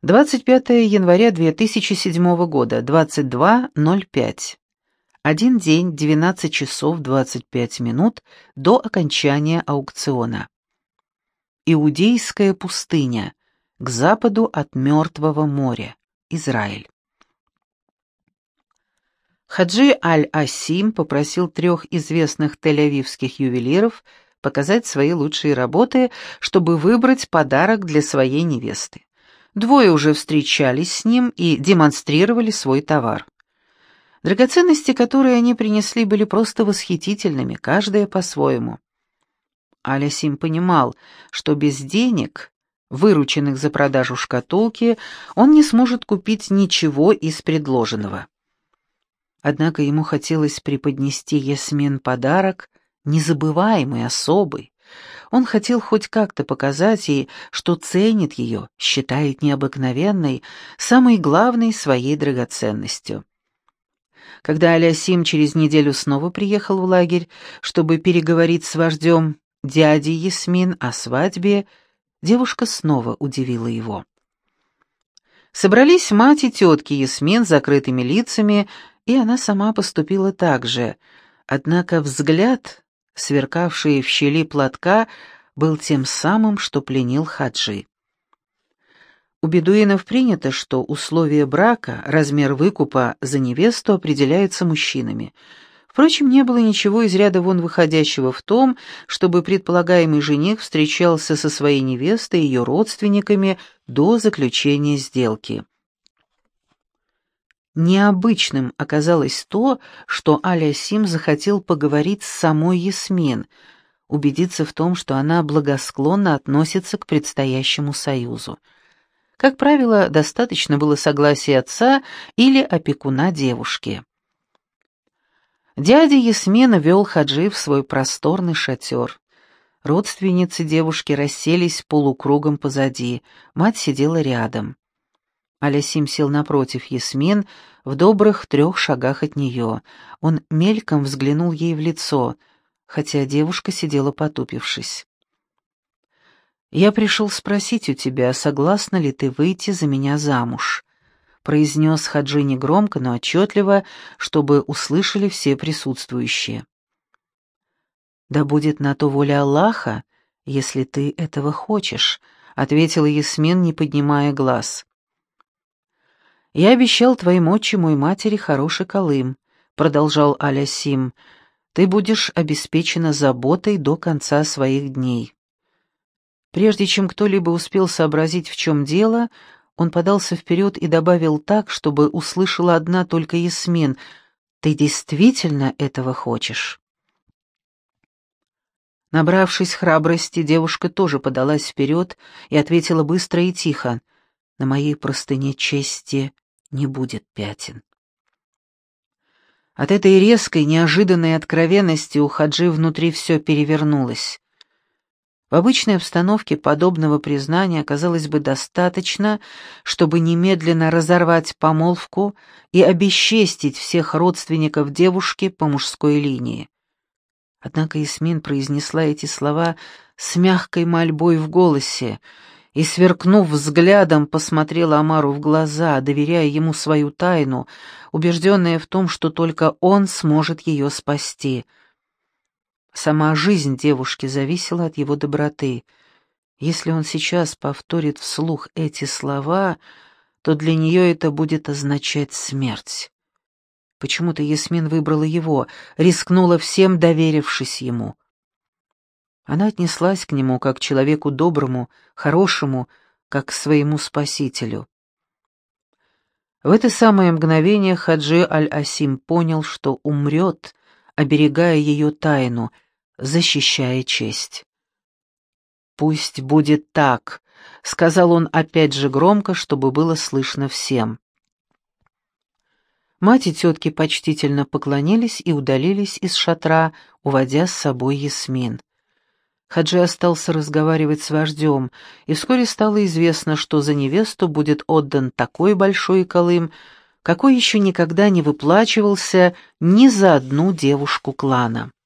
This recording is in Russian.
25 января 2007 года, 22:05. Один день, 12 часов 25 минут до окончания аукциона. Иудейская пустыня, к западу от Мертвого моря, Израиль. Хаджи Аль-Асим попросил 3 известных тель-авивских ювелиров показать свои лучшие работы, чтобы выбрать подарок для своей невесты. 2 уже встречались с ним и демонстрировали свой товар. Драгоценности, которые они принесли, были просто восхитительными, каждая по-своему. Аль-Асим понимал, что без денег, вырученных за продажу шкатулки, он не сможет купить ничего из предложенного. Однако ему хотелось преподнести Ясмин подарок, незабываемый, особый. Он хотел хоть как-то показать ей, что ценит ее, считает необыкновенной, самой главной своей драгоценностью. Когда Аль-Асим через неделю снова приехал в лагерь, чтобы переговорить с вождем, дядей Ясмин, о свадьбе, девушка снова удивила его. Собрались мать и тетки Ясмин с закрытыми лицами, и она сама поступила так же, однако взгляд, сверкавший в щели платка, был тем самым, что пленил Хаджи. У бедуинов принято, что условия брака, размер выкупа за невесту определяются мужчинами. Впрочем, не было ничего из ряда вон выходящего в том, чтобы предполагаемый жених встречался со своей невестой и ее родственниками до заключения сделки. Необычным оказалось то, что Аль-Асим захотел поговорить с самой Ясмин, убедиться в том, что она благосклонно относится к предстоящему союзу. Как правило, достаточно было согласия отца или опекуна девушки. Дядя Ясмина вел Хаджи в свой просторный шатер. Родственницы девушки расселись полукругом позади, мать сидела рядом. Аль-Асим сел напротив Ясмин, в добрых 3 шагах от нее. Он мельком взглянул ей в лицо, хотя девушка сидела потупившись. «Я пришел спросить у тебя, согласна ли ты выйти за меня замуж?» произнес Хаджи негромко, но отчетливо, чтобы услышали все присутствующие. «Да будет на то воля Аллаха, если ты этого хочешь», ответила Ясмин, не поднимая глаз. «Я обещал твоим отчиму и матери хороший калым», продолжал Аль-Асим. «Ты будешь обеспечена заботой до конца своих дней». Прежде чем кто-либо успел сообразить, в чем дело, он подался вперед и добавил так, чтобы услышала одна только Ясмин: «Ты действительно этого хочешь?» Набравшись храбрости, девушка тоже подалась вперед и ответила быстро и тихо: «На моей простыне чести не будет пятен». От этой резкой, неожиданной откровенности у Хаджи внутри все перевернулось. В обычной обстановке подобного признания оказалось бы достаточно, чтобы немедленно разорвать помолвку и обесчестить всех родственников девушки по мужской линии. Однако Ясмин произнесла эти слова с мягкой мольбой в голосе и, сверкнув взглядом, посмотрела Омару в глаза, доверяя ему свою тайну, убежденная в том, что только он сможет ее спасти. Сама жизнь девушки зависела от его доброты. Если он сейчас повторит вслух эти слова, то для нее это будет означать смерть. Почему-то Ясмин выбрала его, рискнула всем, доверившись ему. Она отнеслась к нему как к человеку доброму, хорошему, как к своему спасителю. В это самое мгновение Хаджи Аль-Асим понял, что умрет, оберегая ее тайну, защищая честь. «Пусть будет так», — сказал он опять же громко, чтобы было слышно всем. Мать и тетки почтительно поклонились и удалились из шатра, уводя с собой Ясмин. Хаджи остался разговаривать с вождем, и вскоре стало известно, что за невесту будет отдан такой большой калым, какой еще никогда не выплачивался ни за одну девушку клана.